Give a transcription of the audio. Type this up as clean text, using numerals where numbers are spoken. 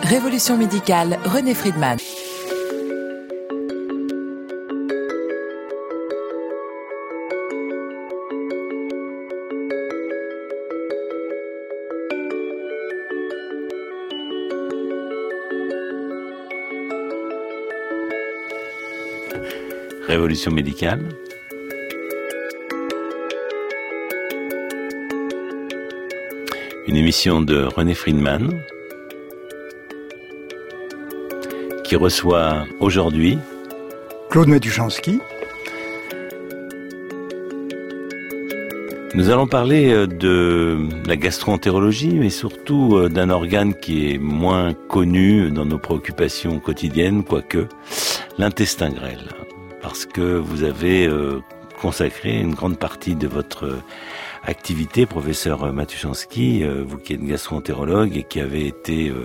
Révolution médicale, René Friedman. Révolution médicale. Une émission de René Friedman qui reçoit aujourd'hui Claude Matuszanski. Nous allons parler de la gastro-entérologie, mais surtout d'un organe qui est moins connu dans nos préoccupations quotidiennes, quoique l'intestin grêle. Parce que vous avez consacré une grande partie de votre activité, professeur Matuszanski, vous qui êtes gastro-entérologue et qui avez été